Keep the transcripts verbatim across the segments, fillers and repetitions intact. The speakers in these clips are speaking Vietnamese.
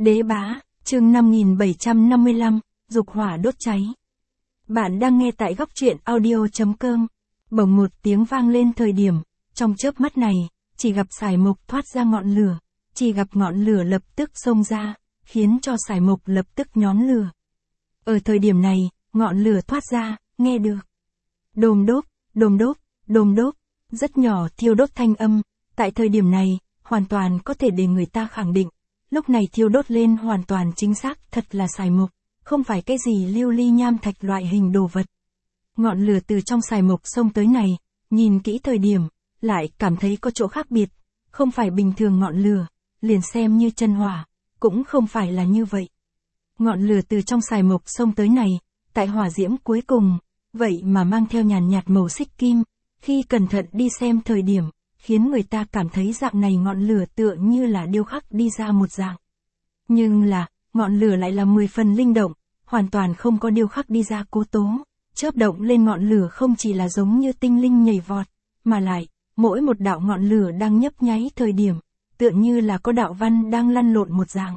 Đế bá, chương năm nghìn bảy trăm năm mươi lăm, dục hỏa đốt cháy. Bạn đang nghe tại góc truyện audio chấm com. Bỗng một tiếng vang lên thời điểm, trong chớp mắt này, chỉ gặp sải mộc thoát ra ngọn lửa, chỉ gặp ngọn lửa lập tức xông ra, khiến cho sải mộc lập tức nhón lửa. Ở thời điểm này, ngọn lửa thoát ra, nghe được. Đồm đốp, đồm đốp, đồm đốp, rất nhỏ thiêu đốt thanh âm, tại thời điểm này, hoàn toàn có thể để người ta khẳng định. Lúc này thiêu đốt lên hoàn toàn chính xác thật là sải mộc, không phải cái gì lưu ly nham thạch loại hình đồ vật. Ngọn lửa từ trong sải mộc xông tới này, nhìn kỹ thời điểm, lại cảm thấy có chỗ khác biệt, không phải bình thường ngọn lửa, liền xem như chân hỏa, cũng không phải là như vậy. Ngọn lửa từ trong sải mộc xông tới này, tại hỏa diễm cuối cùng, vậy mà mang theo nhàn nhạt màu xích kim, khi cẩn thận đi xem thời điểm, khiến người ta cảm thấy dạng này ngọn lửa tựa như là điêu khắc đi ra một dạng. Nhưng là, ngọn lửa lại là mười phần linh động, hoàn toàn không có điêu khắc đi ra cố tố, chớp động lên ngọn lửa không chỉ là giống như tinh linh nhảy vọt, mà lại, mỗi một đạo ngọn lửa đang nhấp nháy thời điểm, tựa như là có đạo văn đang lăn lộn một dạng.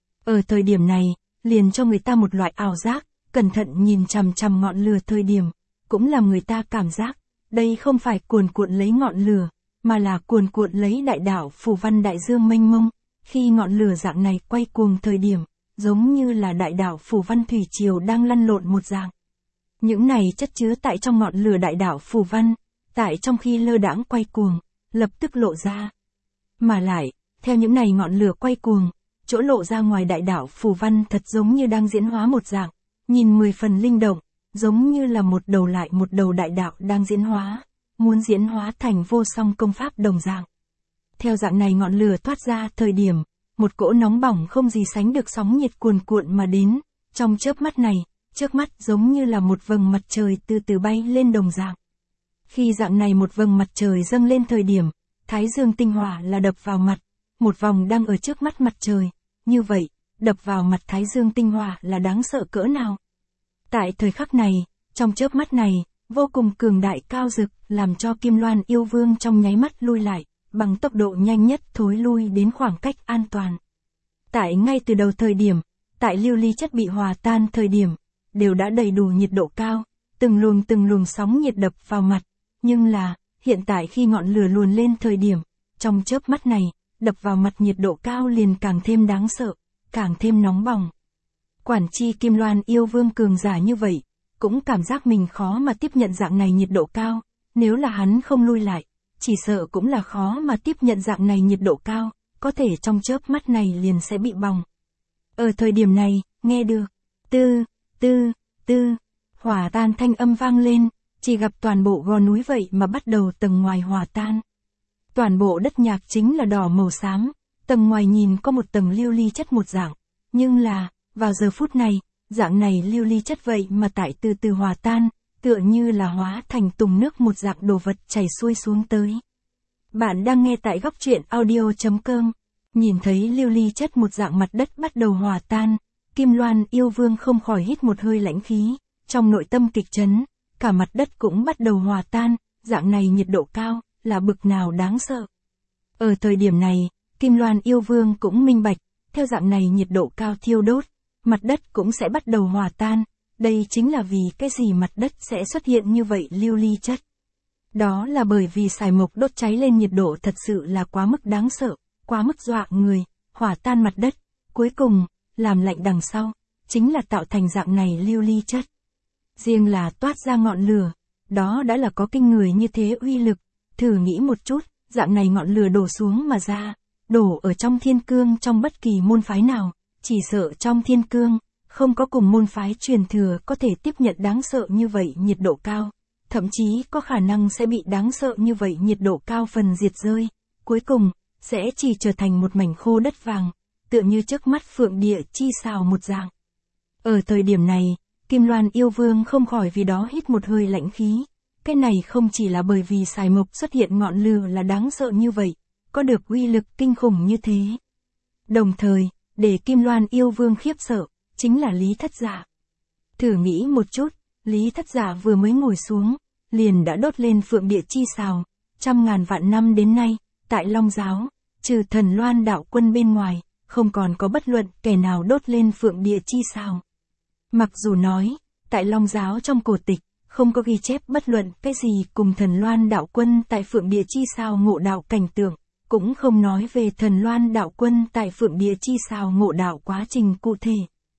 Ở thời điểm này, liền cho người ta một loại ảo giác, cẩn thận nhìn chằm chằm ngọn lửa thời điểm, cũng làm người ta cảm giác, đây không phải cuồn cuộn lấy ngọn lửa, mà là cuồn cuộn lấy đại đạo phù văn đại dương mênh mông, khi ngọn lửa dạng này quay cuồng thời điểm, giống như là đại đạo phù văn thủy triều đang lăn lộn một dạng. Những này chất chứa tại trong ngọn lửa đại đạo phù văn, tại trong khi lơ đãng quay cuồng, lập tức lộ ra. Mà lại, theo những này ngọn lửa quay cuồng, chỗ lộ ra ngoài đại đạo phù văn thật giống như đang diễn hóa một dạng, nhìn mười phần linh động, giống như là một đầu lại một đầu đại đạo đang diễn hóa, muốn diễn hóa thành vô song công pháp đồng dạng. Theo dạng này ngọn lửa thoát ra thời điểm, một cỗ nóng bỏng không gì sánh được sóng nhiệt cuồn cuộn mà đến, trong chớp mắt này, trước mắt giống như là một vầng mặt trời từ từ bay lên đồng dạng. Khi dạng này một vầng mặt trời dâng lên thời điểm, thái dương tinh hỏa là đập vào mặt, một vòng đang ở trước mắt mặt trời, như vậy, đập vào mặt thái dương tinh hỏa là đáng sợ cỡ nào. Tại thời khắc này, trong chớp mắt này, vô cùng cường đại cao rực, làm cho Kim Loan yêu vương trong nháy mắt lui lại, bằng tốc độ nhanh nhất thối lui đến khoảng cách an toàn. Tại ngay từ đầu thời điểm, tại lưu ly chất bị hòa tan thời điểm, đều đã đầy đủ nhiệt độ cao, từng luồng từng luồng sóng nhiệt đập vào mặt, nhưng là, hiện tại khi ngọn lửa luồn lên thời điểm, trong chớp mắt này, đập vào mặt nhiệt độ cao liền càng thêm đáng sợ, càng thêm nóng bỏng. Quản chi Kim Loan yêu vương cường giả như vậy, cũng cảm giác mình khó mà tiếp nhận dạng này nhiệt độ cao, nếu là hắn không lui lại, chỉ sợ cũng là khó mà tiếp nhận dạng này nhiệt độ cao, có thể trong chớp mắt này liền sẽ bị bỏng. Ở thời điểm này, nghe được, tư, tư, tư, hỏa tan thanh âm vang lên, chỉ gặp toàn bộ gò núi vậy mà bắt đầu tầng ngoài hòa tan. Toàn bộ đất nhạc chính là đỏ màu xám, tầng ngoài nhìn có một tầng lưu ly chất một dạng, nhưng là, vào giờ phút này, dạng này lưu ly chất vậy mà tại từ từ hòa tan, tựa như là hóa thành tùng nước một dạng đồ vật chảy xuôi xuống tới. Bạn đang nghe tại góc truyện audio chấm com, nhìn thấy lưu ly chất một dạng mặt đất bắt đầu hòa tan, Kim Loan yêu vương không khỏi hít một hơi lãnh khí, trong nội tâm kịch chấn, cả mặt đất cũng bắt đầu hòa tan, dạng này nhiệt độ cao, là bực nào đáng sợ. Ở thời điểm này, Kim Loan yêu vương cũng minh bạch, theo dạng này nhiệt độ cao thiêu đốt, mặt đất cũng sẽ bắt đầu hòa tan, đây chính là vì cái gì mặt đất sẽ xuất hiện như vậy lưu ly chất. Đó là bởi vì sải mộc đốt cháy lên nhiệt độ thật sự là quá mức đáng sợ, quá mức dọa người, hòa tan mặt đất, cuối cùng, làm lạnh đằng sau, chính là tạo thành dạng này lưu ly chất. Riêng là toát ra ngọn lửa, đó đã là có kinh người như thế uy lực, thử nghĩ một chút, dạng này ngọn lửa đổ xuống mà ra, đổ ở trong thiên cương trong bất kỳ môn phái nào, chỉ sợ trong thiên cương, không có cùng môn phái truyền thừa có thể tiếp nhận đáng sợ như vậy nhiệt độ cao, thậm chí có khả năng sẽ bị đáng sợ như vậy nhiệt độ cao phần diệt rơi, cuối cùng, sẽ chỉ trở thành một mảnh khô đất vàng, tựa như trước mắt phượng địa chi xào một dạng. Ở thời điểm này, Kim Loan yêu vương không khỏi vì đó hít một hơi lãnh khí, cái này không chỉ là bởi vì sải mộc xuất hiện ngọn lửa là đáng sợ như vậy, có được uy lực kinh khủng như thế. Đồng thời, để Kim Loan yêu vương khiếp sợ, chính là Lý Thất Giả. Thử nghĩ một chút, Lý Thất Giả vừa mới ngồi xuống, liền đã đốt lên phượng địa chi xào, trăm ngàn vạn năm đến nay, tại Long Giáo, trừ thần Loan đạo quân bên ngoài, không còn có bất luận kẻ nào đốt lên phượng địa chi sao. Mặc dù nói, tại Long giáo trong cổ tịch, không có ghi chép bất luận cái gì cùng thần Loan đạo quân tại phượng địa chi sao ngộ đạo cảnh tượng, cũng không nói về thần Loan đạo quân tại phượng địa chi sao ngộ đạo quá trình cụ thể.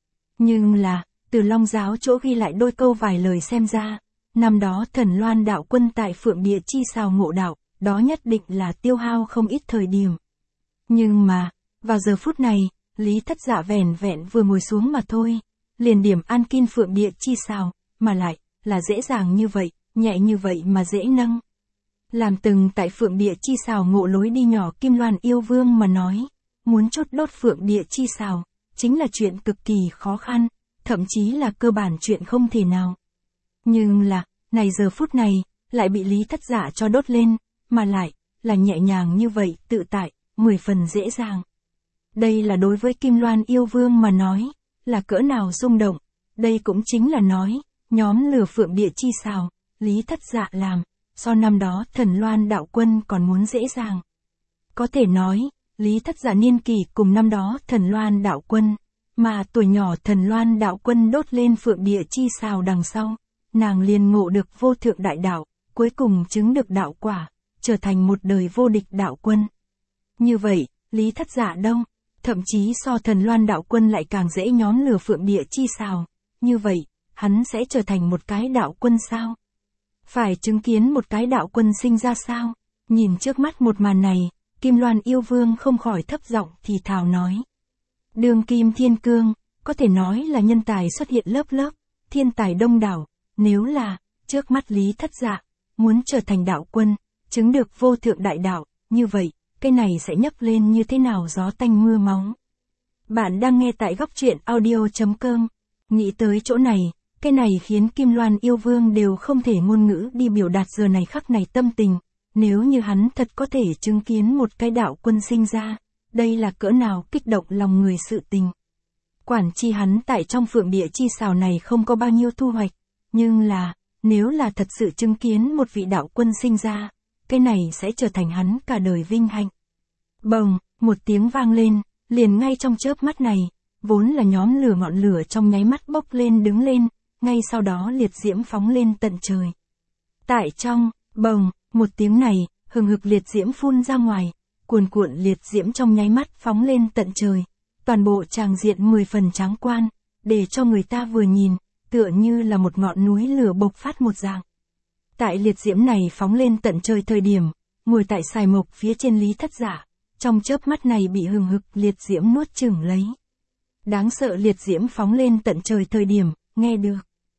Nhưng là, từ Long giáo chỗ ghi lại đôi câu vài lời xem ra, năm đó thần Loan đạo quân tại phượng địa chi sao ngộ đạo, đó nhất định là tiêu hao không ít thời điểm. Nhưng mà, vào giờ phút này, Lý Thất Dạ vẻn vẹn vừa ngồi xuống mà thôi, liền điểm an kin phượng địa chi sao, mà lại, là dễ dàng như vậy, nhẹ như vậy mà dễ nâng. Làm từng tại phượng địa chi sao ngộ lối đi nhỏ Kim Loan yêu vương mà nói, muốn chốt đốt phượng địa chi sao, chính là chuyện cực kỳ khó khăn, thậm chí là cơ bản chuyện không thể nào. Nhưng là, này giờ phút này, lại bị Lý Thất Dạ cho đốt lên, mà lại, là nhẹ nhàng như vậy, tự tại, mười phần dễ dàng. Đây là đối với Kim Loan yêu vương mà nói, là cỡ nào rung động, đây cũng chính là nói, nhóm lửa phượng địa chi sao, Lý Thất Dạ làm, so năm đó thần Loan đạo quân còn muốn dễ dàng. Có thể nói, Lý Thất Dạ niên kỷ cùng năm đó thần Loan đạo quân, mà tuổi nhỏ thần Loan đạo quân đốt lên phượng địa chi sao đằng sau, nàng liền ngộ được vô thượng đại đạo, cuối cùng chứng được đạo quả, trở thành một đời vô địch đạo quân. Như vậy, Lý Thất Dạ đâu, thậm chí so thần Loan đạo quân lại càng dễ nhóm lửa phượng địa chi sao, như vậy, hắn sẽ trở thành một cái đạo quân sao? Phải chứng kiến một cái đạo quân sinh ra sao? Nhìn trước mắt một màn này, Kim Loan yêu vương không khỏi thấp giọng thì thào nói. Đường Kim Thiên Cương, có thể nói là nhân tài xuất hiện lớp lớp, thiên tài đông đảo, nếu là, trước mắt Lý Thất Dạ, muốn trở thành đạo quân, chứng được vô thượng đại đạo, như vậy, cái này sẽ nhấc lên như thế nào gió tanh mưa máu. Bạn đang nghe tại góc truyện audio.com, nghĩ tới chỗ này, cái này khiến Kim Loan yêu vương đều không thể ngôn ngữ đi biểu đạt giờ này khắc này tâm tình, nếu như hắn thật có thể chứng kiến một cái đạo quân sinh ra, đây là cỡ nào kích động lòng người sự tình. Quản chi hắn tại trong phượng địa chi sao này không có bao nhiêu thu hoạch, nhưng là, nếu là thật sự chứng kiến một vị đạo quân sinh ra, cái này sẽ trở thành hắn cả đời vinh hạnh. Bồng, một tiếng vang lên, liền ngay trong chớp mắt này, vốn là nhóm lửa ngọn lửa trong nháy mắt bốc lên đứng lên, ngay sau đó liệt diễm phóng lên tận trời. Tại trong, bồng, một tiếng này, hừng hực liệt diễm phun ra ngoài, cuồn cuộn liệt diễm trong nháy mắt phóng lên tận trời. Toàn bộ tràng diện mười phần tráng quan, để cho người ta vừa nhìn, tựa như là một ngọn núi lửa bộc phát một dạng. Tại liệt diễm này phóng lên tận trời thời điểm, ngồi tại sài mộc phía trên Lý Thất Dạ, trong chớp mắt này bị hừng hực liệt diễm nuốt chửng lấy. Đáng sợ liệt diễm phóng lên tận trời thời điểm, nghe được.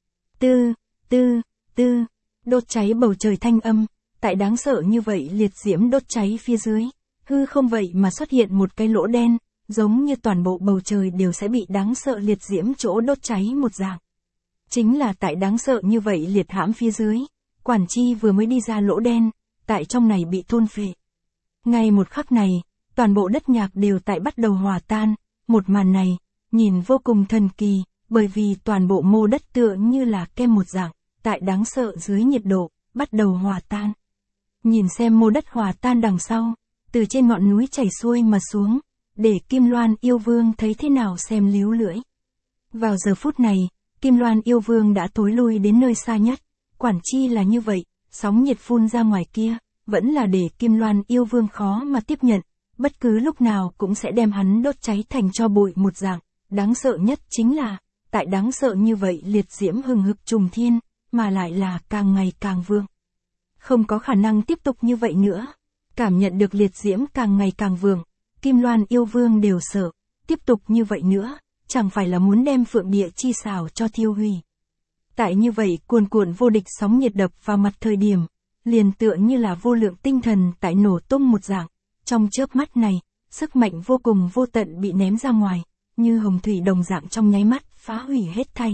Tư, tư, tư, đốt cháy bầu trời thanh âm, tại đáng sợ như vậy liệt diễm đốt cháy phía dưới, hư không vậy mà xuất hiện một cái lỗ đen, giống như toàn bộ bầu trời đều sẽ bị đáng sợ liệt diễm chỗ đốt cháy một dạng. Chính là tại đáng sợ như vậy liệt hãm phía dưới, Quản Chi vừa mới đi ra lỗ đen, tại trong này bị thôn phệ. Ngay một khắc này, toàn bộ đất nhạc đều tại bắt đầu hòa tan, một màn này, nhìn vô cùng thần kỳ, bởi vì toàn bộ mô đất tựa như là kem một dạng, tại đáng sợ dưới nhiệt độ, bắt đầu hòa tan. Nhìn xem mô đất hòa tan đằng sau, từ trên ngọn núi chảy xuôi mà xuống, để Kim Loan yêu vương thấy thế nào xem líu lưỡi. Vào giờ phút này, Kim Loan yêu vương đã tối lui đến nơi xa nhất, Quản Chi là như vậy, sóng nhiệt phun ra ngoài kia, vẫn là để Kim Loan yêu vương khó mà tiếp nhận, bất cứ lúc nào cũng sẽ đem hắn đốt cháy thành tro bụi một dạng. Đáng sợ nhất chính là, tại đáng sợ như vậy liệt diễm hừng hực trùng thiên, mà lại là càng ngày càng vương. Không có khả năng tiếp tục như vậy nữa. Cảm nhận được liệt diễm càng ngày càng vương, Kim Loan yêu vương đều sợ, tiếp tục như vậy nữa, chẳng phải là muốn đem phượng địa chi xào cho thiêu hủy. Tại như vậy cuồn cuộn vô địch sóng nhiệt đập vào mặt thời điểm, liền tựa như là vô lượng tinh thần tại nổ tung một dạng, trong chớp mắt này, sức mạnh vô cùng vô tận bị ném ra ngoài, như hồng thủy đồng dạng trong nháy mắt, phá hủy hết thảy.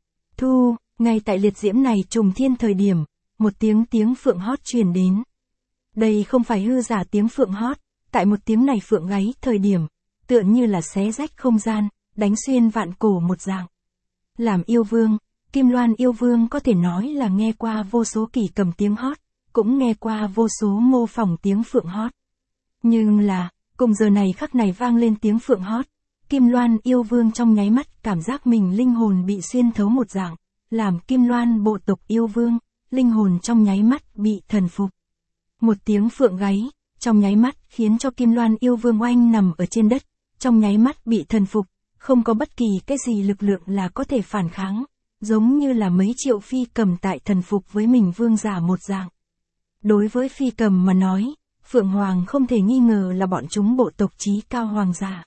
Thu, ngay tại liệt diễm này trùng thiên thời điểm, một tiếng tiếng phượng hót truyền đến. Đây không phải hư giả tiếng phượng hót, tại một tiếng này phượng gáy thời điểm, tựa như là xé rách không gian, đánh xuyên vạn cổ một dạng. Làm yêu vương, Kim Loan yêu vương có thể nói là nghe qua vô số kỷ cầm tiếng hót, cũng nghe qua vô số mô phỏng tiếng phượng hót. Nhưng là, cùng giờ này khắc này vang lên tiếng phượng hót, Kim Loan yêu vương trong nháy mắt cảm giác mình linh hồn bị xuyên thấu một dạng, làm Kim Loan bộ tộc yêu vương, linh hồn trong nháy mắt bị thần phục. Một tiếng phượng gáy, trong nháy mắt khiến cho Kim Loan yêu vương oanh nằm ở trên đất, trong nháy mắt bị thần phục, không có bất kỳ cái gì lực lượng là có thể phản kháng, giống như là mấy triệu phi cầm tại thần phục với mình vương giả một dạng. Đối với phi cầm mà nói, Phượng Hoàng không thể nghi ngờ là bọn chúng bộ tộc chí cao hoàng giả.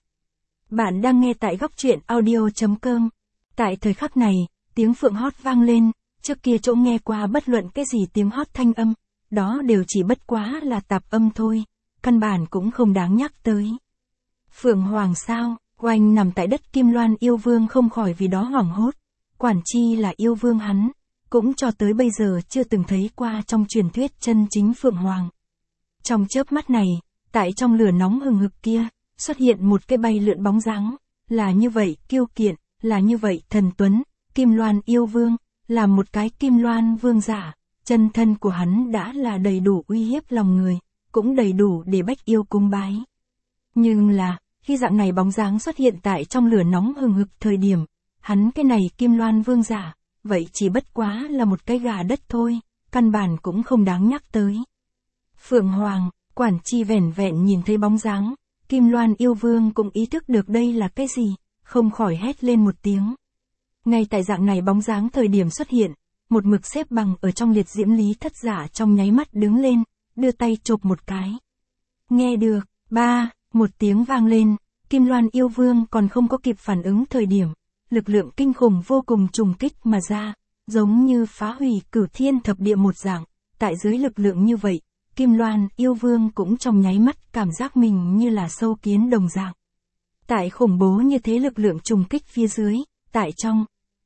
Bạn đang nghe tại góc truyện audio.com. Tại thời khắc này, tiếng phượng hót vang lên, trước kia chỗ nghe qua bất luận cái gì tiếng hót thanh âm, đó đều chỉ bất quá là tạp âm thôi, căn bản cũng không đáng nhắc tới. Phượng Hoàng sao, oanh nằm tại đất Kim Loan yêu vương không khỏi vì đó hoảng hốt, quản chi là yêu vương hắn, cũng cho tới bây giờ chưa từng thấy qua trong truyền thuyết chân chính Phượng Hoàng. Trong chớp mắt này, tại trong lửa nóng hừng hực kia, xuất hiện một cái bay lượn bóng dáng, là như vậy kiêu kiện, là như vậy thần tuấn, Kim Loan yêu vương, là một cái Kim Loan vương giả, chân thân của hắn đã là đầy đủ uy hiếp lòng người, cũng đầy đủ để bách yêu cung bái. Nhưng là, khi dạng này bóng dáng xuất hiện tại trong lửa nóng hừng hực thời điểm, hắn cái này Kim Loan vương giả, vậy chỉ bất quá là một cái gà đất thôi, căn bản cũng không đáng nhắc tới. Phượng Hoàng, quản chi vẻn vẹn nhìn thấy bóng dáng, Kim Loan yêu vương cũng ý thức được đây là cái gì, không khỏi hét lên một tiếng. Ngay tại dạng này bóng dáng thời điểm xuất hiện, một mực xếp bằng ở trong liệt diễm lý thất giả trong nháy mắt đứng lên, đưa tay chộp một cái. Nghe được, ba, một tiếng vang lên, Kim Loan yêu vương còn không có kịp phản ứng thời điểm, lực lượng kinh khủng vô cùng trùng kích mà ra, giống như phá hủy cửu thiên thập địa một dạng, tại dưới lực lượng như vậy, Kim Loan yêu vương cũng trong nháy mắt cảm giác mình như là sâu kiến đồng dạng. Tại khủng bố như thế lực lượng trùng kích phía dưới, tại trong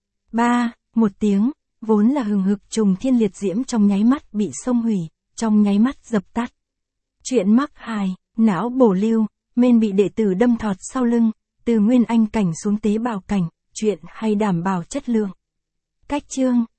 ba, một tiếng, vốn là hừng hực trùng thiên liệt diễm trong nháy mắt bị xông hủy, trong nháy mắt dập tắt. Chuyện mắc hài, não bổ lưu, men bị đệ tử đâm thọt sau lưng, từ nguyên anh cảnh xuống tế bào cảnh, chuyện hay đảm bảo chất lượng. Cách chương